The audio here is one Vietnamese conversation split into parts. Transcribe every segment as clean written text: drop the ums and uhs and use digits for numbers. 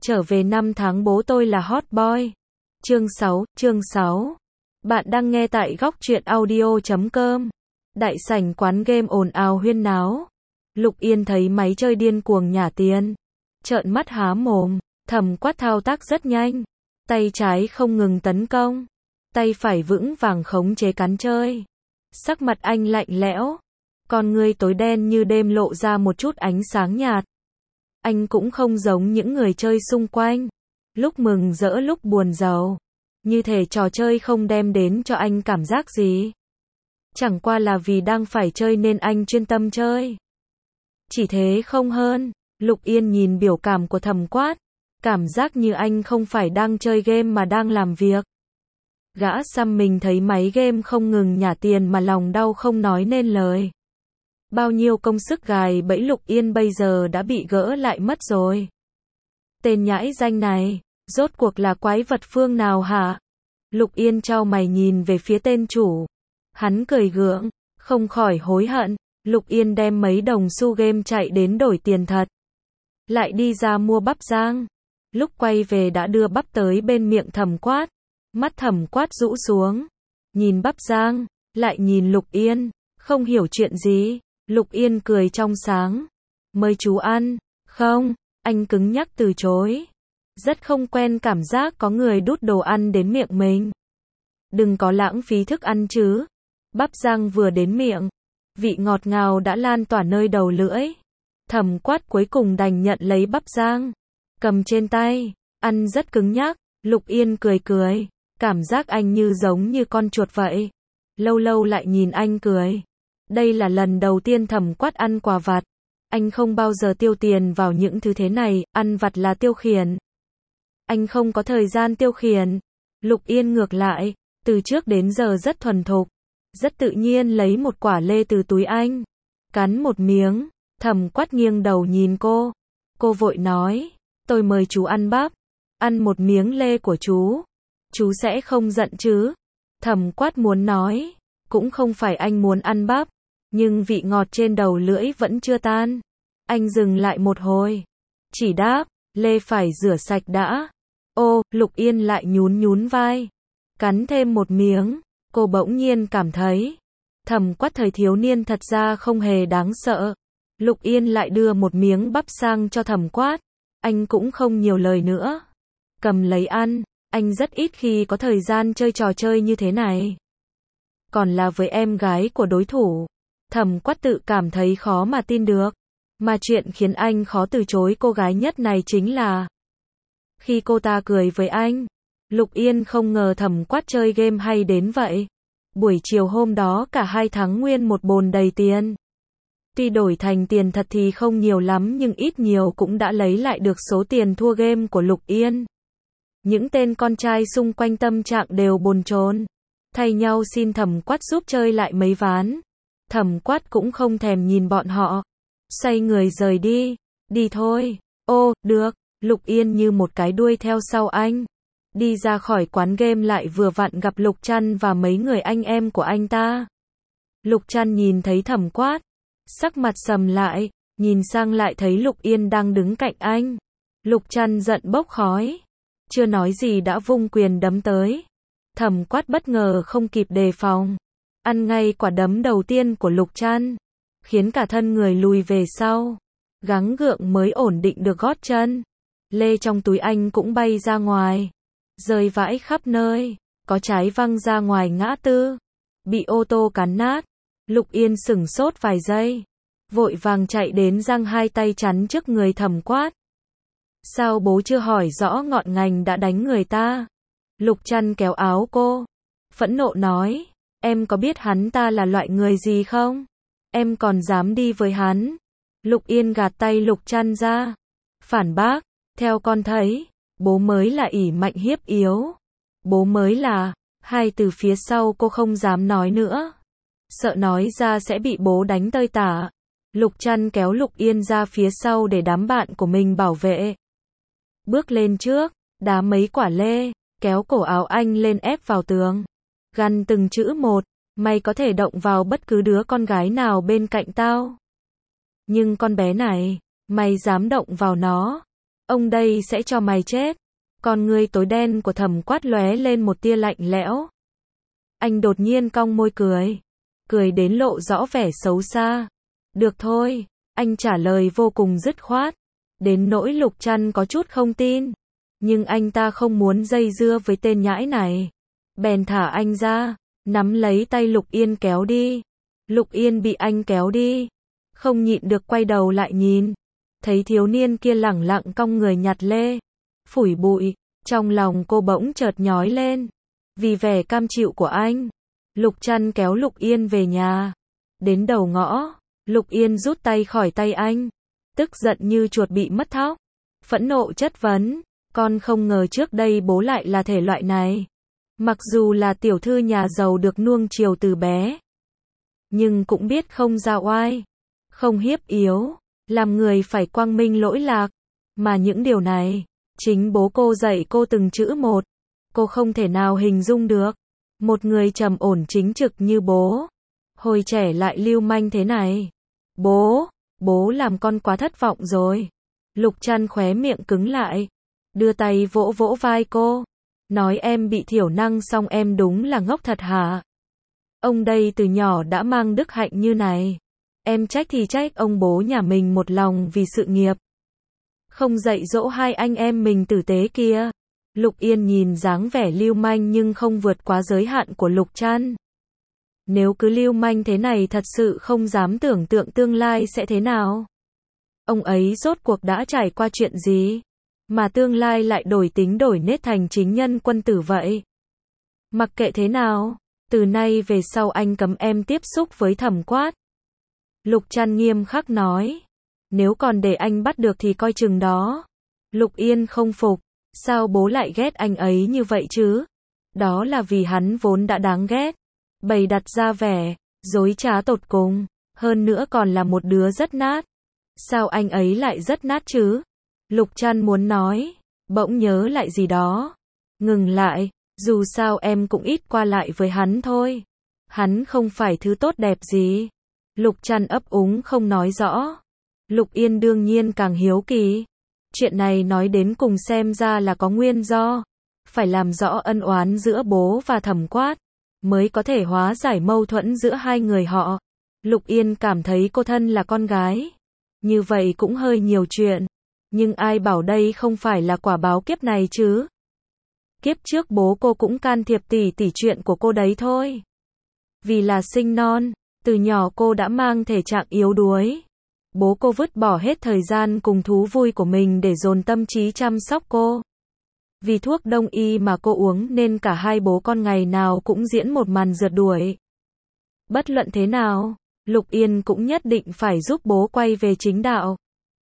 Trở về năm tháng bố tôi là hot boy. Chương 6. Bạn đang nghe tại góc truyện audio.com. Đại sảnh quán game ồn ào huyên náo. Lục Yên thấy máy chơi điên cuồng nhả tiền. Trợn mắt há mồm, Thẩm Quát thao tác rất nhanh. Tay trái không ngừng tấn công. Tay phải vững vàng khống chế cán chơi. Sắc mặt anh lạnh lẽo. Con ngươi tối đen như đêm lộ ra một chút ánh sáng nhạt. Anh cũng không giống những người chơi xung quanh. Lúc mừng rỡ lúc buồn rầu. Như thể trò chơi không đem đến cho anh cảm giác gì. Chẳng qua là vì đang phải chơi nên anh chuyên tâm chơi. Chỉ thế không hơn. Lục Yên nhìn biểu cảm của Thẩm Quát. Cảm giác như anh không phải đang chơi game mà đang làm việc. Gã xăm mình thấy máy game không ngừng nhả tiền mà lòng đau không nói nên lời. Bao nhiêu công sức gài bẫy Lục Yên bây giờ đã bị gỡ lại mất rồi. Tên nhãi danh này, rốt cuộc là quái vật phương nào hả? Lục Yên chau mày nhìn về phía tên chủ. Hắn cười gượng, không khỏi hối hận. Lục Yên đem mấy đồng xu game chạy đến đổi tiền thật. Lại đi ra mua bắp rang. Lúc quay về đã đưa bắp tới bên miệng Thẩm Quát. Mắt Thẩm Quát rũ xuống. Nhìn bắp rang, lại nhìn Lục Yên. Không hiểu chuyện gì. Lục Yên cười trong sáng. Mời chú ăn. Không, anh cứng nhắc từ chối. Rất không quen cảm giác có người đút đồ ăn đến miệng mình. Đừng có lãng phí thức ăn chứ. Bắp rang vừa đến miệng. Vị ngọt ngào đã lan tỏa nơi đầu lưỡi. Thẩm Quát cuối cùng đành nhận lấy bắp rang. Cầm trên tay. Ăn rất cứng nhắc. Lục Yên cười cười. Cảm giác anh như giống như con chuột vậy. Lâu lâu lại nhìn anh cười. Đây là lần đầu tiên Thẩm Quát ăn quà vặt. Anh không bao giờ tiêu tiền vào những thứ thế này, ăn vặt là tiêu khiển. Anh không có thời gian tiêu khiển. Lục Yên ngược lại, từ trước đến giờ rất thuần thục. Rất tự nhiên lấy một quả lê từ túi anh. Cắn một miếng, Thẩm Quát nghiêng đầu nhìn cô. Cô vội nói, tôi mời chú ăn bắp. Ăn một miếng lê của chú. Chú sẽ không giận chứ? Thẩm Quát muốn nói, cũng không phải anh muốn ăn bắp. Nhưng vị ngọt trên đầu lưỡi vẫn chưa tan. Anh dừng lại một hồi. Chỉ đáp, lê phải rửa sạch đã. Ô, Lục Yên lại nhún nhún vai. Cắn thêm một miếng, cô bỗng nhiên cảm thấy. Thẩm Quát thời thiếu niên thật ra không hề đáng sợ. Lục Yên lại đưa một miếng bắp sang cho Thẩm Quát. Anh cũng không nhiều lời nữa. Cầm lấy ăn, anh rất ít khi có thời gian chơi trò chơi như thế này. Còn là với em gái của đối thủ. Thẩm Quát tự cảm thấy khó mà tin được. Mà chuyện khiến anh khó từ chối cô gái nhất này chính là khi cô ta cười với anh. Lục Yên không ngờ Thẩm Quát chơi game hay đến vậy. Buổi chiều hôm đó cả hai thắng nguyên một bồn đầy tiền. Tuy đổi thành tiền thật thì không nhiều lắm nhưng ít nhiều cũng đã lấy lại được số tiền thua game của Lục Yên. Những tên con trai xung quanh tâm trạng đều bồn chồn. Thay nhau xin Thẩm Quát giúp chơi lại mấy ván. Thẩm Quát cũng không thèm nhìn bọn họ. Xoay người rời đi. Đi thôi. Ô, được. Lục Yên như một cái đuôi theo sau anh. Đi ra khỏi quán game lại vừa vặn gặp Lục Trăn và mấy người anh em của anh ta. Lục Trăn nhìn thấy Thẩm Quát. Sắc mặt sầm lại. Nhìn sang lại thấy Lục Yên đang đứng cạnh anh. Lục Trăn giận bốc khói. Chưa nói gì đã vung quyền đấm tới. Thẩm Quát bất ngờ không kịp đề phòng. Ăn ngay quả đấm đầu tiên của Lục Trăn. Khiến cả thân người lùi về sau. Gắng gượng mới ổn định được gót chân. Lê trong túi anh cũng bay ra ngoài. Rơi vãi khắp nơi. Có trái văng ra ngoài ngã tư. Bị ô tô cán nát. Lục Yên sửng sốt vài giây. Vội vàng chạy đến giang hai tay chắn trước người Thẩm Quát. Sao bố chưa hỏi rõ ngọn ngành đã đánh người ta? Lục Trăn kéo áo cô. Phẫn nộ nói. Em có biết hắn ta là loại người gì không? Em còn dám đi với hắn. Lục Yên gạt tay Lục Trăn ra. Phản bác. Theo con thấy, bố mới là ỷ mạnh hiếp yếu. Bố mới là. Hai từ phía sau cô không dám nói nữa. Sợ nói ra sẽ bị bố đánh tơi tả. Lục Trăn kéo Lục Yên ra phía sau để đám bạn của mình bảo vệ. Bước lên trước, đá mấy quả lê, kéo cổ áo anh lên ép vào tường. Gằn từng chữ một, mày có thể động vào bất cứ đứa con gái nào bên cạnh tao. Nhưng con bé này, mày dám động vào nó. Ông đây sẽ cho mày chết. Con ngươi tối đen của Thẩm Quát lóe lên một tia lạnh lẽo. Anh đột nhiên cong môi cười. Cười đến lộ rõ vẻ xấu xa. Được thôi, anh trả lời vô cùng dứt khoát. Đến nỗi Lục Trăn có chút không tin. Nhưng anh ta không muốn dây dưa với tên nhãi này. Bèn thả anh ra, nắm lấy tay Lục Yên kéo đi. Lục Yên bị anh kéo đi. Không nhịn được quay đầu lại nhìn. Thấy thiếu niên kia lẳng lặng cong người nhặt lê. Phủi bụi, trong lòng cô bỗng chợt nhói lên. Vì vẻ cam chịu của anh. Lục Trăn kéo Lục Yên về nhà. Đến đầu ngõ, Lục Yên rút tay khỏi tay anh. Tức giận như chuột bị mất thóc. Phẫn nộ chất vấn. Con không ngờ trước đây bố lại là thể loại này. Mặc dù là tiểu thư nhà giàu được nuông chiều từ bé. Nhưng cũng biết không ra oai. Không hiếp yếu. Làm người phải quang minh lỗi lạc. Mà những điều này, chính bố cô dạy cô từng chữ một. Cô không thể nào hình dung được. Một người trầm ổn chính trực như bố. Hồi trẻ lại lưu manh thế này. Bố làm con quá thất vọng rồi. Lục Trăn khóe miệng cứng lại. Đưa tay vỗ vỗ vai cô. Nói em bị thiểu năng xong em đúng là ngốc thật hả? Ông đây từ nhỏ đã mang đức hạnh như này. Em trách thì trách ông bố nhà mình một lòng vì sự nghiệp. Không dạy dỗ hai anh em mình tử tế kia. Lục Yên nhìn dáng vẻ lưu manh nhưng không vượt quá giới hạn của Lục Trăn. Nếu cứ lưu manh thế này thật sự không dám tưởng tượng tương lai sẽ thế nào. Ông ấy rốt cuộc đã trải qua chuyện gì? Mà tương lai lại đổi tính đổi nết thành chính nhân quân tử vậy. Mặc kệ thế nào, từ nay về sau anh cấm em tiếp xúc với Thẩm Quát. Lục Trăn nghiêm khắc nói. Nếu còn để anh bắt được thì coi chừng đó. Lục Yên không phục. Sao bố lại ghét anh ấy như vậy chứ? Đó là vì hắn vốn đã đáng ghét. Bày đặt ra vẻ dối trá tột cùng. Hơn nữa còn là một đứa rất nát. Sao anh ấy lại rất nát chứ? Lục Trăn muốn nói. Bỗng nhớ lại gì đó. Ngừng lại. Dù sao em cũng ít qua lại với hắn thôi. Hắn không phải thứ tốt đẹp gì. Lục Trăn ấp úng không nói rõ. Lục Yên đương nhiên càng hiếu kỳ. Chuyện này nói đến cùng xem ra là có nguyên do. Phải làm rõ ân oán giữa bố và Thẩm Quát. Mới có thể hóa giải mâu thuẫn giữa hai người họ. Lục Yên cảm thấy cô thân là con gái. Như vậy cũng hơi nhiều chuyện. Nhưng ai bảo đây không phải là quả báo kiếp này chứ. Kiếp trước bố cô cũng can thiệp tỉ chuyện của cô đấy thôi. Vì là sinh non, từ nhỏ cô đã mang thể trạng yếu đuối. Bố cô vứt bỏ hết thời gian cùng thú vui của mình để dồn tâm trí chăm sóc cô. Vì thuốc đông y mà cô uống nên cả hai bố con ngày nào cũng diễn một màn rượt đuổi. Bất luận thế nào, Lục Yên cũng nhất định phải giúp bố quay về chính đạo.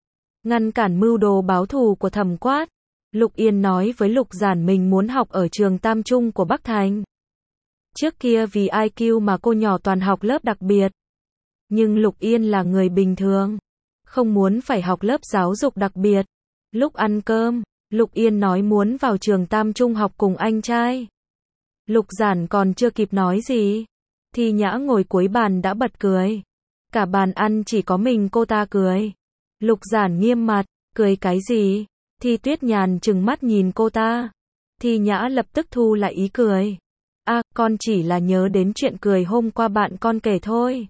Ngăn cản mưu đồ báo thù của Thẩm Quát. Lục Yên nói với Lục Giản mình muốn học ở trường Tam Trung của Bắc Thành. Trước kia vì IQ mà cô nhỏ toàn học lớp đặc biệt. Nhưng Lục Yên là người bình thường. Không muốn phải học lớp giáo dục đặc biệt. Lúc ăn cơm, Lục Yên nói muốn vào trường Tam Trung học cùng anh trai. Lục Giản còn chưa kịp nói gì. Thi Nhã ngồi cuối bàn đã bật cười. Cả bàn ăn chỉ có mình cô ta cười. Lục Giản nghiêm mặt, cười cái gì? Thi Tuyết nhàn trừng mắt nhìn cô ta. Thi Nhã lập tức thu lại ý cười. Con chỉ là nhớ đến chuyện cười hôm qua bạn con kể thôi.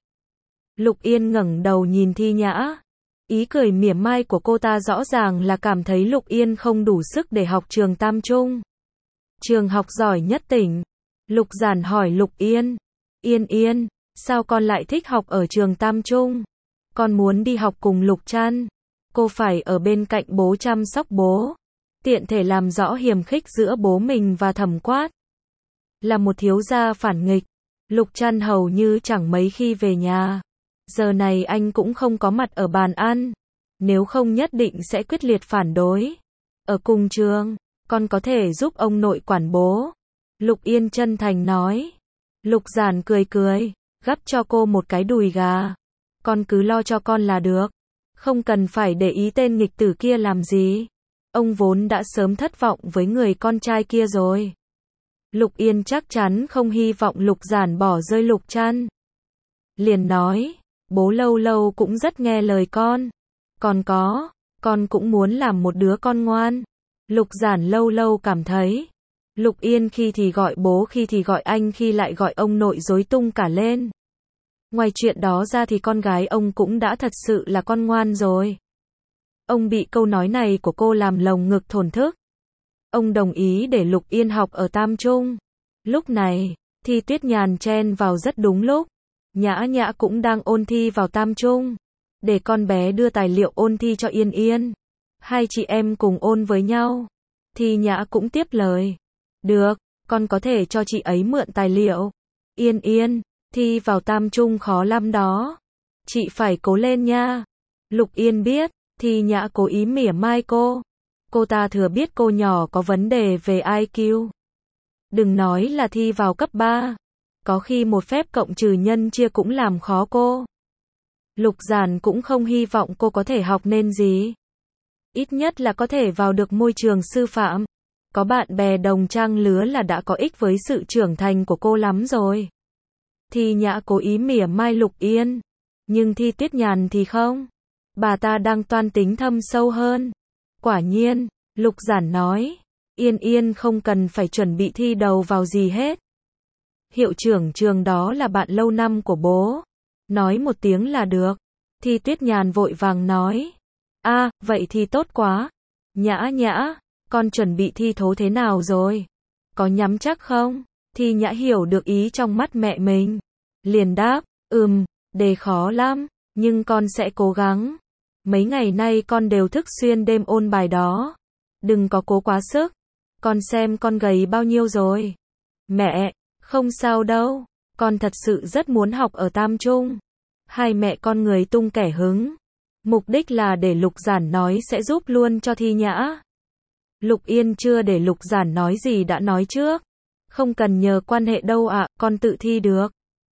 Lục Yên ngẩng đầu nhìn Thi Nhã. Ý cười mỉa mai của cô ta rõ ràng là cảm thấy Lục Yên không đủ sức để học trường Tam Trung. Trường học giỏi nhất tỉnh. Lục Giản hỏi Lục Yên. Yên, sao con lại thích học ở trường Tam Trung? Con muốn đi học cùng Lục Trăn. Cô phải ở bên cạnh bố chăm sóc bố. Tiện thể làm rõ hiềm khích giữa bố mình và Thẩm Quát. Là một thiếu gia phản nghịch. Lục Trăn hầu như chẳng mấy khi về nhà. Giờ này anh cũng không có mặt ở bàn ăn. Nếu không nhất định sẽ quyết liệt phản đối. Ở cùng trường, con có thể giúp ông nội quản bố. Lục Yên chân thành nói. Lục Giản cười, gắp cho cô một cái đùi gà. Con cứ lo cho con là được. Không cần phải để ý tên nghịch tử kia làm gì. Ông vốn đã sớm thất vọng với người con trai kia rồi. Lục Yên chắc chắn không hy vọng Lục Giản bỏ rơi Lục Trăn. Liền nói, bố lâu lâu cũng rất nghe lời con. Còn có, con cũng muốn làm một đứa con ngoan. Lục Giản lâu lâu cảm thấy, Lục Yên khi thì gọi bố, khi thì gọi anh, khi lại gọi ông nội rối tung cả lên. Ngoài chuyện đó ra thì con gái ông cũng đã thật sự là con ngoan rồi. Ông bị câu nói này của cô làm lồng ngực thổn thức. Ông đồng ý để Lục Yên học ở Tam Trung. Lúc này, Thi Tuyết Nhàn chen vào rất đúng lúc. Nhã Nhã cũng đang ôn thi vào Tam Trung. Để con bé đưa tài liệu ôn thi cho Yên Yên. Hai chị em cùng ôn với nhau. Thì Nhã cũng tiếp lời. Được, con có thể cho chị ấy mượn tài liệu. Yên Yên, thi vào Tam Trung khó lắm đó. Chị phải cố lên nha. Lục Yên biết, Thì Nhã cố ý mỉa mai cô. Cô ta thừa biết cô nhỏ có vấn đề về IQ. Đừng nói là thi vào cấp 3. Có khi một phép cộng trừ nhân chia cũng làm khó cô. Lục Giản cũng không hy vọng cô có thể học nên gì. Ít nhất là có thể vào được môi trường sư phạm. Có bạn bè đồng trang lứa là đã có ích với sự trưởng thành của cô lắm rồi. Thì Nhã cố ý mỉa mai Lục Yên. Nhưng Thi Tuyết Nhàn thì không. Bà ta đang toan tính thâm sâu hơn. Quả nhiên, Lục Giản nói, Yên Yên không cần phải chuẩn bị thi đầu vào gì hết. Hiệu trưởng trường đó là bạn lâu năm của bố. Nói một tiếng là được. Thi Tuyết Nhàn vội vàng nói. Vậy thì tốt quá. Nhã Nhã, con chuẩn bị thi thố thế nào rồi? Có nhắm chắc không? Thi Nhã hiểu được ý trong mắt mẹ mình. Liền đáp, đề khó lắm, nhưng con sẽ cố gắng. Mấy ngày nay con đều thức xuyên đêm ôn bài đó. Đừng có cố quá sức. Con xem con gầy bao nhiêu rồi. Mẹ, không sao đâu. Con thật sự rất muốn học ở Tam Trung. Hai mẹ con người tung kẻ hứng. Mục đích là để Lục Giản nói sẽ giúp luôn cho Thi Nhã. Lục Yên chưa để Lục Giản nói gì đã nói trước. Không cần nhờ quan hệ đâu ạ, con tự thi được.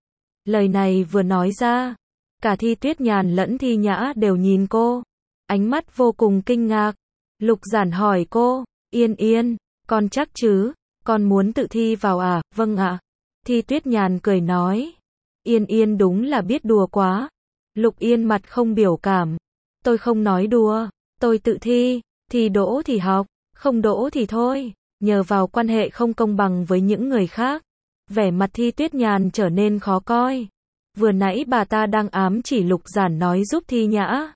Lời này vừa nói ra, cả Thi Tuyết Nhàn lẫn Thi Nhã đều nhìn cô. Ánh mắt vô cùng kinh ngạc. Lục Giản hỏi cô, Yên Yên, con chắc chứ, con muốn tự thi vào à? Vâng ạ. Thi Tuyết Nhàn cười nói. Yên Yên đúng là biết đùa quá. Lục Yên mặt không biểu cảm. Tôi không nói đùa, tôi tự thi, thì đỗ thì học, không đỗ thì thôi. Nhờ vào quan hệ không công bằng với những người khác. Vẻ mặt Thi Tuyết Nhàn trở nên khó coi. Vừa nãy bà ta đang ám chỉ Lục Giản nói giúp Thi Nhã.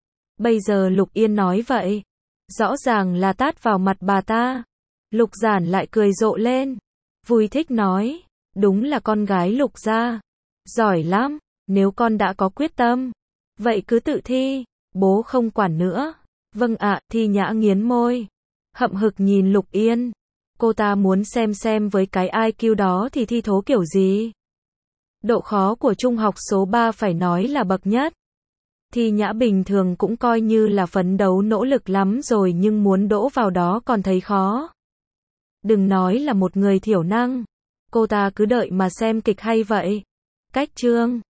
Bây giờ Lục Yên nói vậy. Rõ ràng là tát vào mặt bà ta. Lục Giản lại cười rộ lên. Vui thích nói. Đúng là con gái Lục gia. Giỏi lắm, nếu con đã có quyết tâm. Vậy cứ tự thi, bố không quản nữa. Vâng ạ, Thi Nhã nghiến môi. Hậm hực nhìn Lục Yên. Cô ta muốn xem với cái IQ đó thì thi thố kiểu gì. Độ khó của trung học số 3 phải nói là bậc nhất. Thi Nhã bình thường cũng coi như là phấn đấu nỗ lực lắm rồi nhưng muốn đỗ vào đó còn thấy khó. Đừng nói là một người thiểu năng. Cô ta cứ đợi mà xem kịch hay vậy. Cách chương